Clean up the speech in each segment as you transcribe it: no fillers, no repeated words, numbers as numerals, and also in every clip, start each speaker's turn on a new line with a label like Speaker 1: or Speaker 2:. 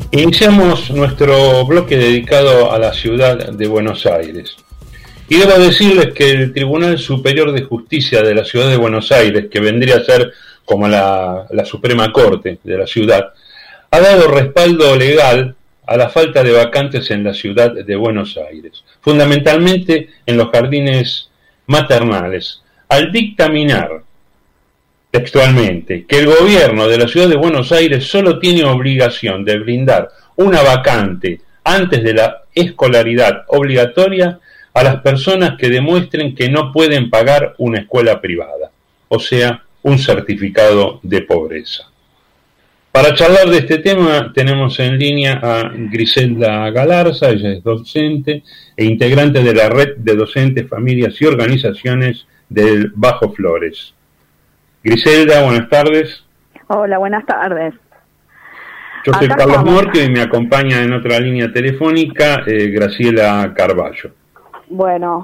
Speaker 1: Iniciamos nuestro bloque dedicado a la ciudad de Buenos Aires. Y debo decirles que el Tribunal Superior de Justicia de la ciudad de Buenos Aires, que vendría a ser como la Suprema Corte de la ciudad, ha dado respaldo legal a la falta de vacantes en la ciudad de Buenos Aires, fundamentalmente en los jardines maternales, al dictaminar textualmente que el gobierno de la ciudad de Buenos Aires solo tiene obligación de brindar una vacante antes de la escolaridad obligatoria a las personas que demuestren que no pueden pagar una escuela privada, o sea, un certificado de pobreza. Para charlar de este tema tenemos en línea a Griselda Galarza. Ella es docente e integrante de la red de docentes, familias y organizaciones del Bajo Flores. Griselda, buenas tardes.
Speaker 2: Hola, buenas tardes.
Speaker 1: Yo soy Carlos Morquio y me acompaña en otra línea telefónica Graciela Carballo.
Speaker 2: Bueno.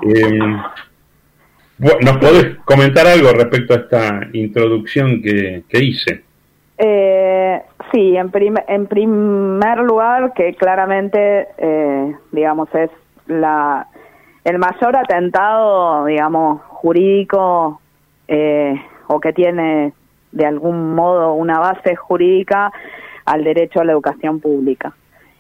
Speaker 1: ¿Nos podés comentar algo respecto a esta introducción que hice?
Speaker 2: Sí, en primer lugar, que claramente, digamos, es el mayor atentado, digamos, jurídico, o que tiene de algún modo una base jurídica al derecho a la educación pública.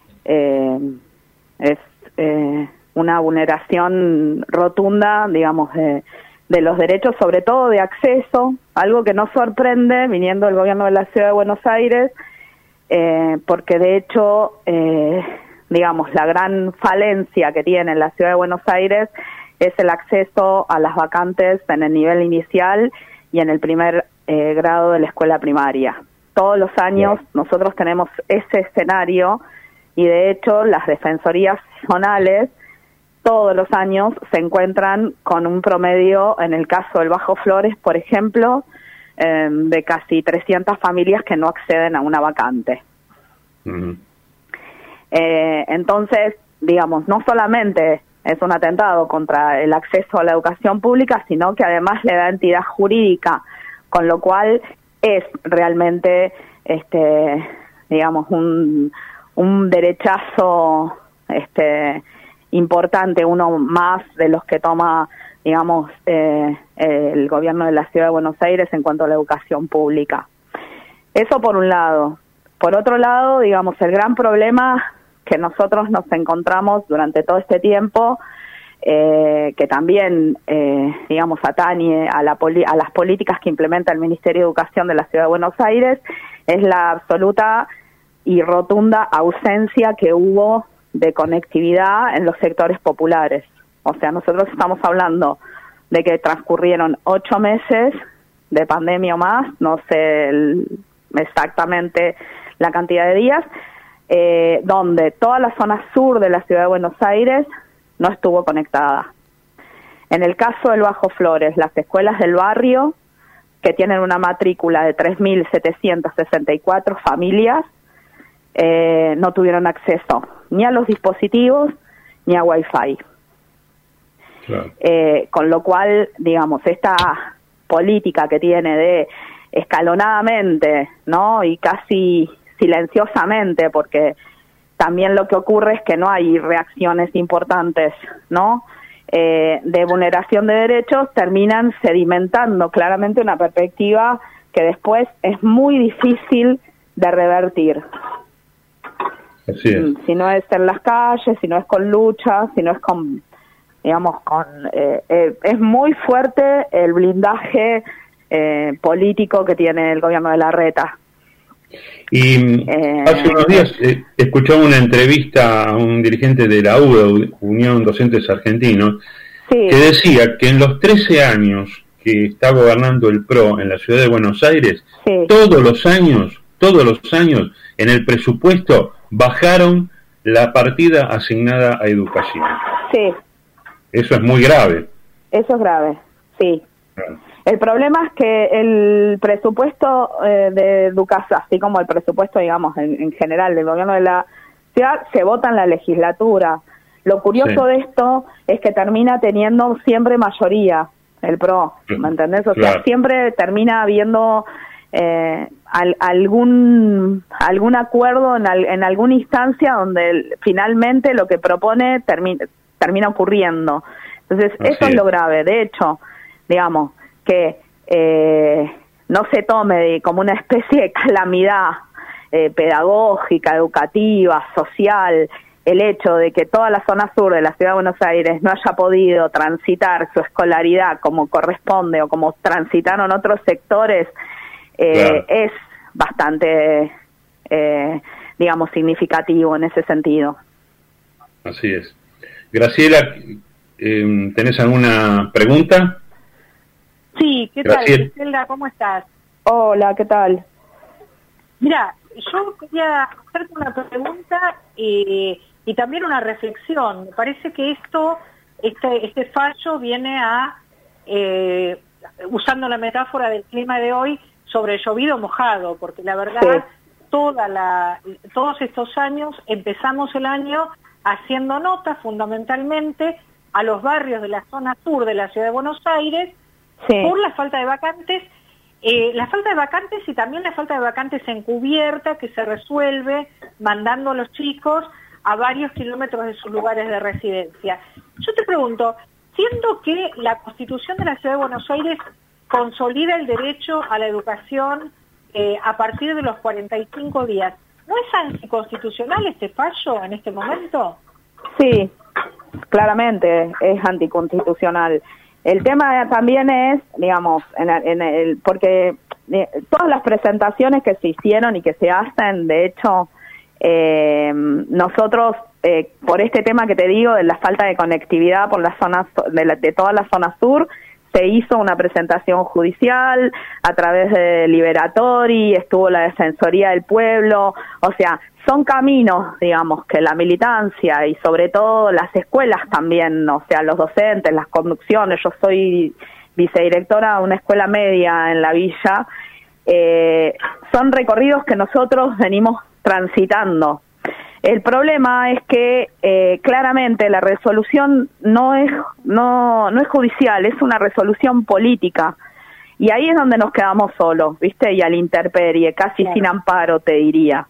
Speaker 2: Es una vulneración rotunda, digamos, de los derechos, sobre todo de acceso, algo que no sorprende viniendo del gobierno de la Ciudad de Buenos Aires, porque de hecho, digamos, la gran falencia que tiene la Ciudad de Buenos Aires es el acceso a las vacantes en el nivel inicial y en el primer grado de la escuela primaria. Todos los años nosotros tenemos ese escenario y de hecho las defensorías zonales todos los años se encuentran con un promedio, en el caso del Bajo Flores, por ejemplo, de casi 300 familias que no acceden a una vacante. Uh-huh. Entonces, digamos, no solamente es un atentado contra el acceso a la educación pública, sino que además le da entidad jurídica, con lo cual es realmente, digamos, un derechazo, importante, uno más de los que toma, digamos, el gobierno de la Ciudad de Buenos Aires en cuanto a la educación pública. Eso por un lado. Por otro lado, digamos, el gran problema que nosotros nos encontramos durante todo este tiempo, que también, digamos, atañe a las políticas que implementa el Ministerio de Educación de la Ciudad de Buenos Aires, es la absoluta y rotunda ausencia que hubo de conectividad en los sectores populares. O sea, nosotros estamos hablando de que transcurrieron 8 meses de pandemia o más, no sé exactamente la cantidad de días, donde toda la zona sur de la Ciudad de Buenos Aires no estuvo conectada. En el caso del Bajo Flores, las escuelas del barrio, que tienen una matrícula de 3.764 familias, no tuvieron acceso ni a los dispositivos ni a Wi-Fi. Claro. Con lo cual, digamos, esta política que tiene de escalonadamente, ¿no? Y casi silenciosamente, porque también lo que ocurre es que no hay reacciones importantes, ¿no? De vulneración de derechos, terminan sedimentando claramente una perspectiva que después es muy difícil de revertir.
Speaker 1: Así es.
Speaker 2: Si no es en las calles, si no es con luchas, si no es con, digamos, es muy fuerte el blindaje político que tiene el gobierno de Larreta.
Speaker 1: Y hace unos días escuchaba una entrevista a un dirigente de la UDO, Unión Docentes Argentinos, sí, que decía que en los 13 años que está gobernando el PRO en la ciudad de Buenos Aires, sí, todos los años, en el presupuesto bajaron la partida asignada a educación.
Speaker 2: Sí.
Speaker 1: Eso es muy grave.
Speaker 2: Eso es grave, sí. Claro. El problema es que el presupuesto de educación, así como el presupuesto, digamos, en general del gobierno de la ciudad, se vota en la legislatura. Lo curioso de esto es que termina teniendo siempre mayoría el PRO, ¿me entendés? O sea, siempre termina habiendo algún acuerdo en alguna instancia donde finalmente lo que propone termina ocurriendo. Entonces, eso es lo grave. De hecho, digamos, que no se tome como una especie de calamidad pedagógica, educativa, social, el hecho de que toda la zona sur de la Ciudad de Buenos Aires no haya podido transitar su escolaridad como corresponde o como transitaron otros sectores, es bastante, digamos, significativo en ese sentido.
Speaker 1: Así es. Graciela, ¿tenés alguna pregunta?
Speaker 3: Sí, ¿qué tal, Griselda? ¿Cómo estás?
Speaker 2: Hola, ¿qué tal?
Speaker 3: Mira, yo quería hacerte una pregunta y también una reflexión. Me parece que este fallo viene a, usando la metáfora del clima de hoy, sobre llovido mojado, porque la verdad, todos estos años, empezamos el año haciendo nota fundamentalmente a los barrios de la zona sur de la Ciudad de Buenos Aires por la falta de vacantes, y también la falta de vacantes encubierta que se resuelve mandando a los chicos a varios kilómetros de sus lugares de residencia. Yo te pregunto, siendo que la Constitución de la Ciudad de Buenos Aires consolida el derecho a la educación a partir de los 45 días, ¿no es anticonstitucional este fallo en este momento?
Speaker 2: Sí, claramente es anticonstitucional. El tema también es, digamos, porque todas las presentaciones que se hicieron y que se hacen, de hecho, nosotros, por este tema que te digo, de la falta de conectividad por las zonas de toda la zona sur, se hizo una presentación judicial a través de Liberatori, estuvo la Defensoría del Pueblo, o sea, son caminos, digamos, que la militancia y sobre todo las escuelas también, o sea, los docentes, las conducciones, yo soy vicedirectora de una escuela media en la villa, son recorridos que nosotros venimos transitando. El problema es que claramente la resolución no es judicial, es una resolución política. Y ahí es donde nos quedamos solos, ¿viste? Y a la intemperie, casi sin amparo, te diría.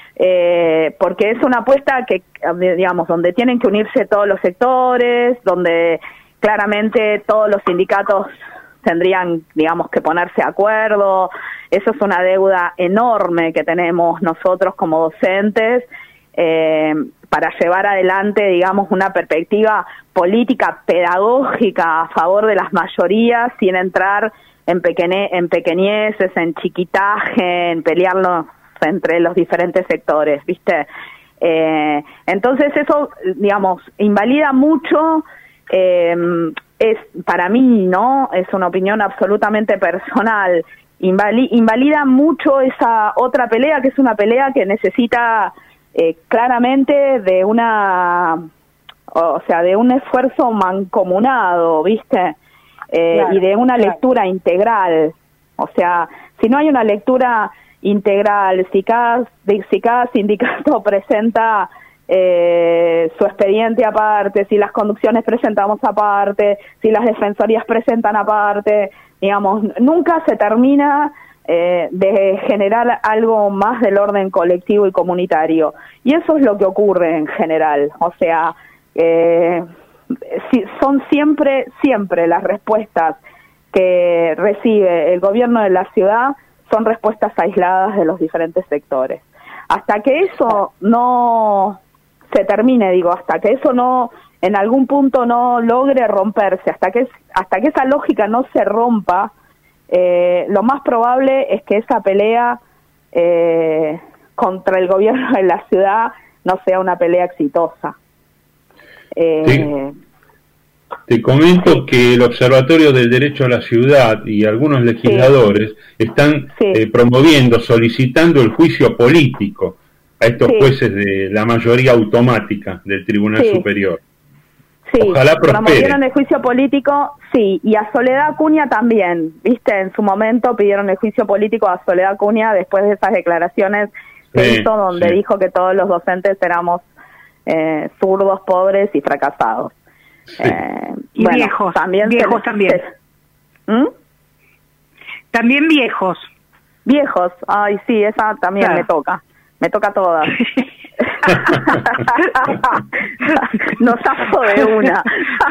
Speaker 2: Porque es una apuesta que, digamos, donde tienen que unirse todos los sectores, donde claramente todos los sindicatos tendrían, digamos, que ponerse de acuerdo. Eso es una deuda enorme que tenemos nosotros como docentes, para llevar adelante, digamos, una perspectiva política, pedagógica a favor de las mayorías, sin entrar en pequeñeces, en chiquitaje, en pelearnos entre los diferentes sectores, ¿viste? Entonces eso, digamos, invalida mucho, es para mí, ¿no? Es una opinión absolutamente personal, invalida mucho esa otra pelea, que es una pelea que necesita claramente de de un esfuerzo mancomunado, ¿viste? Claro, y de una lectura integral. O sea, si no hay una lectura integral, si cada sindicato presenta su expediente aparte, si las conducciones presentamos aparte, si las defensorías presentan aparte, digamos, nunca se termina de generar algo más del orden colectivo y comunitario. Y eso es lo que ocurre en general. O sea, son siempre las respuestas que recibe el gobierno de la ciudad son respuestas aisladas de los diferentes sectores. Hasta que eso no se termine, hasta que eso no, en algún punto no logre romperse, hasta que esa lógica no se rompa, lo más probable es que esa pelea contra el gobierno de la ciudad no sea una pelea exitosa.
Speaker 1: Te comento que el Observatorio del Derecho a la Ciudad y algunos legisladores están promoviendo, solicitando el juicio político a estos jueces de la mayoría automática del Tribunal Superior. Ojalá prospere.
Speaker 2: Promovieron el juicio político, y a Soledad Acuña también, ¿viste? En su momento pidieron el juicio político a Soledad Acuña después de esas declaraciones que hizo, donde dijo que todos los docentes éramos zurdos, pobres y fracasados.
Speaker 3: Y bueno, viejos también.
Speaker 2: ¿Mm?
Speaker 3: También viejos.
Speaker 2: Viejos, ay sí, esa también me toca todas. Nos zafo de una.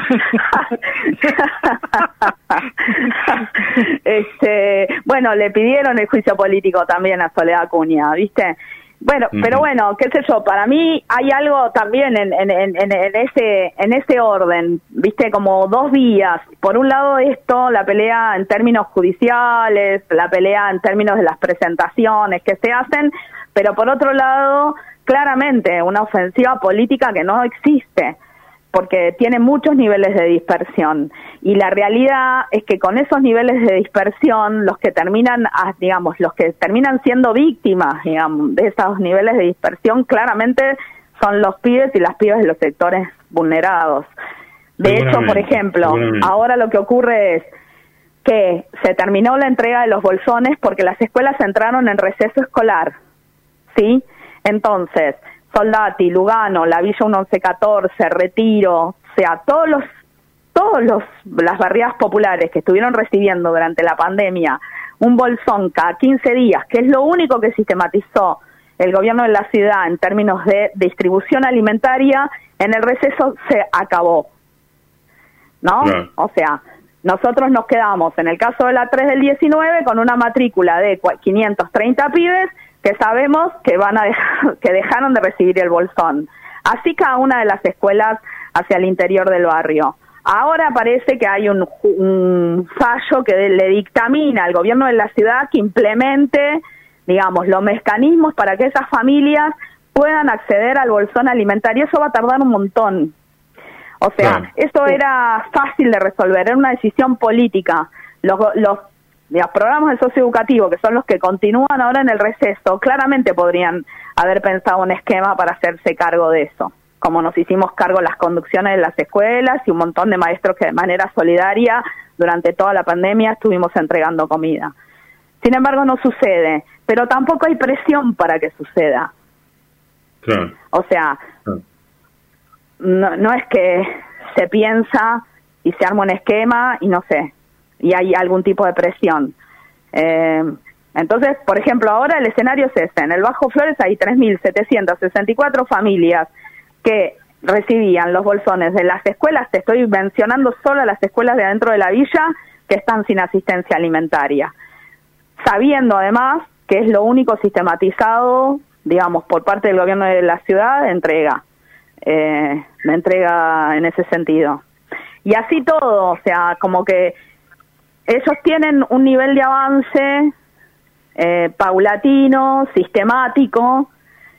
Speaker 2: Bueno, le pidieron el juicio político también a Soledad Acuña, ¿viste? Bueno, pero bueno, qué sé yo, para mí hay algo también en ese orden, ¿viste? Como dos vías. Por un lado esto, la pelea en términos judiciales, la pelea en términos de las presentaciones que se hacen, pero por otro lado, claramente una ofensiva política que no existe, porque tiene muchos niveles de dispersión, y la realidad es que con esos niveles de dispersión, los que terminan siendo víctimas, digamos, de esos niveles de dispersión, claramente son los pibes y las pibas de los sectores vulnerados. De hecho, por ejemplo, ahora lo que ocurre es que se terminó la entrega de los bolsones porque las escuelas entraron en receso escolar, ¿sí? Entonces, Soldati, Lugano, la Villa 1114, Retiro, o sea, las barriadas populares que estuvieron recibiendo durante la pandemia un bolsón cada 15 días, que es lo único que sistematizó el gobierno de la ciudad en términos de distribución alimentaria, en el receso se acabó, ¿no? Claro. O sea, nosotros nos quedamos, en el caso de la 3 del 19, con una matrícula de 530 pibes que sabemos que que dejaron de recibir el bolsón. Así cada una de las escuelas hacia el interior del barrio. Ahora parece que hay un fallo que le dictamina al gobierno de la ciudad que implemente, digamos, los mecanismos para que esas familias puedan acceder al bolsón alimentario. Eso va a tardar un montón. O sea, eso era fácil de resolver, era una decisión política. Los programas de socioeducativo, que son los que continúan ahora en el receso, claramente podrían haber pensado un esquema para hacerse cargo de eso, como nos hicimos cargo las conducciones de las escuelas y un montón de maestros que de manera solidaria durante toda la pandemia estuvimos entregando comida. Sin embargo, no sucede, pero tampoco hay presión para que suceda.
Speaker 1: Claro.
Speaker 2: O sea, no es que se piensa y se arma un esquema y no sé, y hay algún tipo de presión. Entonces, por ejemplo, ahora el escenario es ese. En el Bajo Flores hay 3.764 familias que recibían los bolsones de las escuelas. Te estoy mencionando solo las escuelas de adentro de la villa que están sin asistencia alimentaria, sabiendo además que es lo único sistematizado, digamos, por parte del gobierno de la ciudad de entrega en ese sentido. Y así todo, o sea, como que ellos tienen un nivel de avance paulatino, sistemático,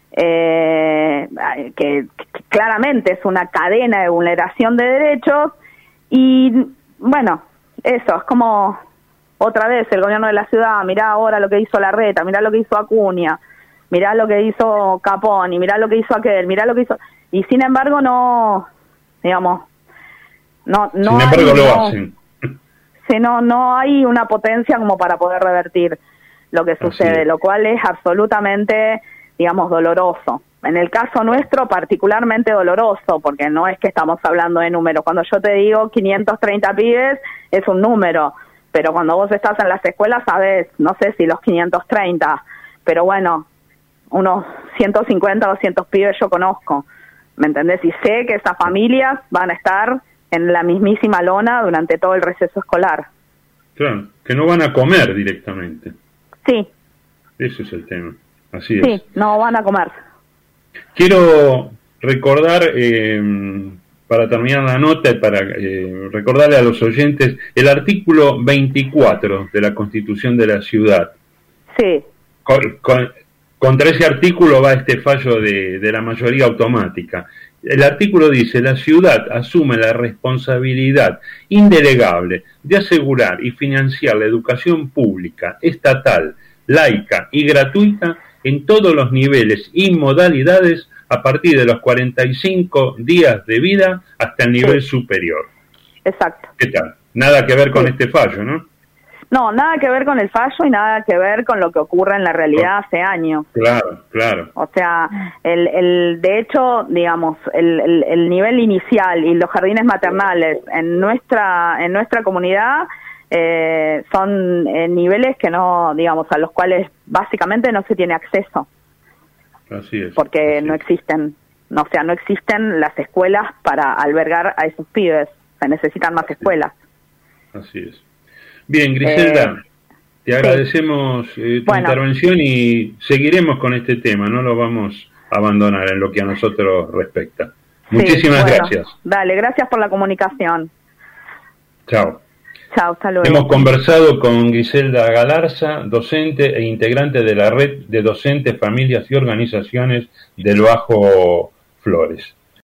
Speaker 2: que claramente es una cadena de vulneración de derechos, y bueno, eso es como otra vez el gobierno de la ciudad, mirá ahora lo que hizo Larreta, mirá lo que hizo Acuña, mirá lo que hizo Caponi, mirá lo que hizo aquel, mirá lo que hizo, y sin embargo no, digamos, no sin embargo lo hacen. No hay una potencia como para poder revertir lo que sucede, lo cual es absolutamente, digamos, doloroso. En el caso nuestro, particularmente doloroso, porque no es que estamos hablando de números. Cuando yo te digo 530 pibes, es un número, pero cuando vos estás en las escuelas, sabés, no sé si los 530, pero bueno, unos 150, 200 pibes yo conozco, ¿me entendés? Y sé que esas familias van a estar en la mismísima lona durante todo el receso escolar. Claro,
Speaker 1: que no van a comer directamente.
Speaker 2: Sí.
Speaker 1: Eso es el tema, así es.
Speaker 2: Sí, no van a comer.
Speaker 1: Quiero recordar, para terminar la nota y para recordarle a los oyentes, el artículo 24 de la Constitución de la Ciudad.
Speaker 2: Sí.
Speaker 1: Contra ese artículo va este fallo de la mayoría automática. El artículo dice: la ciudad asume la responsabilidad indelegable de asegurar y financiar la educación pública, estatal, laica y gratuita en todos los niveles y modalidades a partir de los 45 días de vida hasta el nivel superior.
Speaker 2: Exacto.
Speaker 1: ¿Qué tal? Nada que ver con este fallo, ¿no?
Speaker 2: No, nada que ver con el fallo y nada que ver con lo que ocurre en la realidad hace años.
Speaker 1: Claro, claro.
Speaker 2: O sea, de hecho, digamos, el nivel inicial y los jardines maternales en nuestra comunidad son niveles que no, digamos, a los cuales básicamente no se tiene acceso.
Speaker 1: Así es.
Speaker 2: Porque
Speaker 1: así
Speaker 2: no existen, no existen las escuelas para albergar a esos pibes. Se necesitan más escuelas.
Speaker 1: Así es. Bien, Griselda, te agradecemos tu intervención y seguiremos con este tema, no lo vamos a abandonar en lo que a nosotros respecta. Muchísimas gracias.
Speaker 2: Dale, gracias por la comunicación.
Speaker 1: Chao.
Speaker 2: Chao, hasta luego.
Speaker 1: Hemos conversado con Griselda Galarza, docente e integrante de la Red de Docentes, Familias y Organizaciones del Bajo Flores.